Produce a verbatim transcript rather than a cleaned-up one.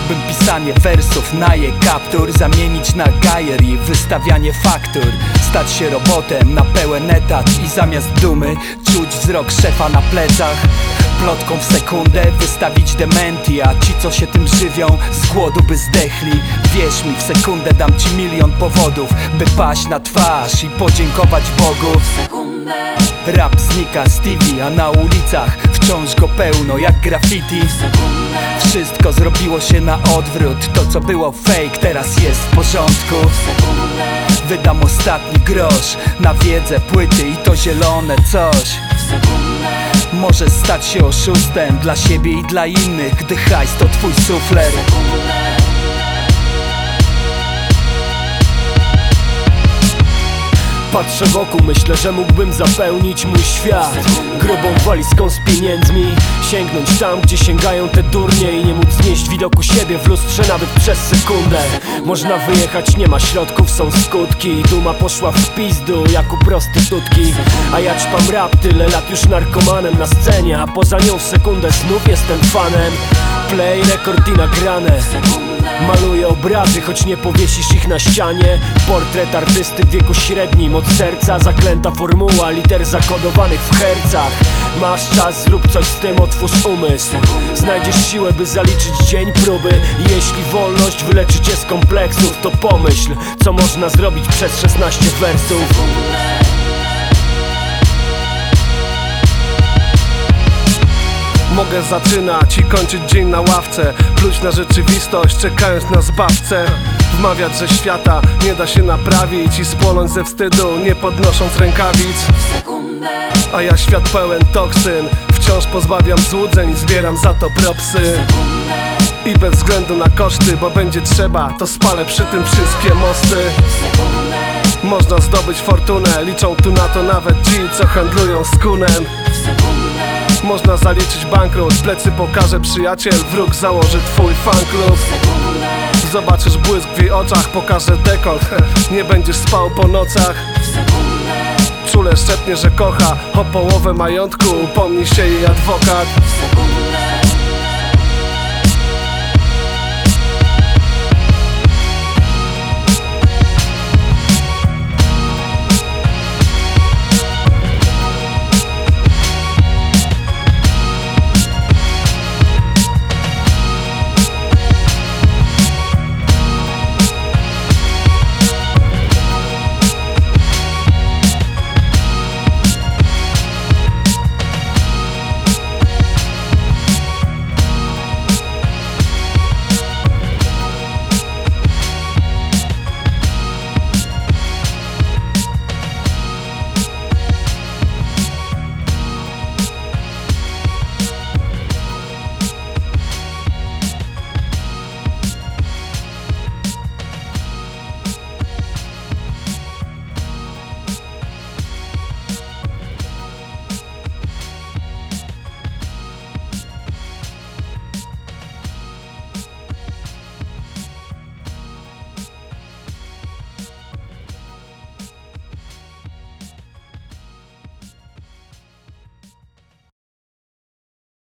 Mógłbym pisanie wersów na je kaptur zamienić na gajer i wystawianie faktur. Stać się robotem na pełen etat i zamiast dumy czuć wzrok szefa na plecach. Plotką w sekundę wystawić dementi, a ci co się tym żywią z głodu by zdechli. Wierz mi, w sekundę dam ci milion powodów, by paść na twarz i podziękować Bogu. Rap znika z T V, a na ulicach wciąż go pełno jak graffiti. Wszystko zrobiło się na odwrót, to co było fake teraz jest w porządku. Wydam ostatni grosz na wiedzę, płyty i to zielone coś. Możesz stać się oszustem dla siebie i dla innych, gdy hajs to twój sufler. Patrzę wokół, myślę, że mógłbym zapełnić mój świat grubą walizką z pieniędzmi, sięgnąć tam, gdzie sięgają te durnie i nie móc znieść widoku siebie w lustrze nawet przez sekundę. Można wyjechać, nie ma środków, są skutki. Duma poszła w pizdu jak u prostytutki. A ja ćpam rap, tyle lat już narkomanem na scenie, a poza nią w sekundę znów jestem fanem. Play, rekord i nagrane. Maluję obrazy, choć nie powiesisz ich na ścianie. Portret artysty w wieku średnim, od serca zaklęta formuła liter zakodowanych w hercach. Masz czas, zrób coś z tym, otwórz umysł. Znajdziesz siłę, by zaliczyć dzień próby. I jeśli wolność wyleczy cię z kompleksów, to pomyśl, co można zrobić przez szesnaście wersów. Mogę zaczynać i kończyć dzień na ławce, pluć na rzeczywistość, czekając na zbawcę. Wmawiać, że świata nie da się naprawić i spłonąć ze wstydu, nie podnosząc rękawic. A ja świat pełen toksyn, wciąż pozbawiam złudzeń, zbieram za to propsy. I bez względu na koszty, bo będzie trzeba, to spalę przy tym wszystkie mosty. Można zdobyć fortunę, liczą tu na to nawet ci, co handlują z kunem. Można zaliczyć bankrut, plecy pokaże przyjaciel, wróg założy twój fanklub. Zobaczysz błysk w jej oczach, pokaże dekolt, nie będziesz spał po nocach. Czule szepnie, że kocha, o połowę majątku upomni się jej adwokat.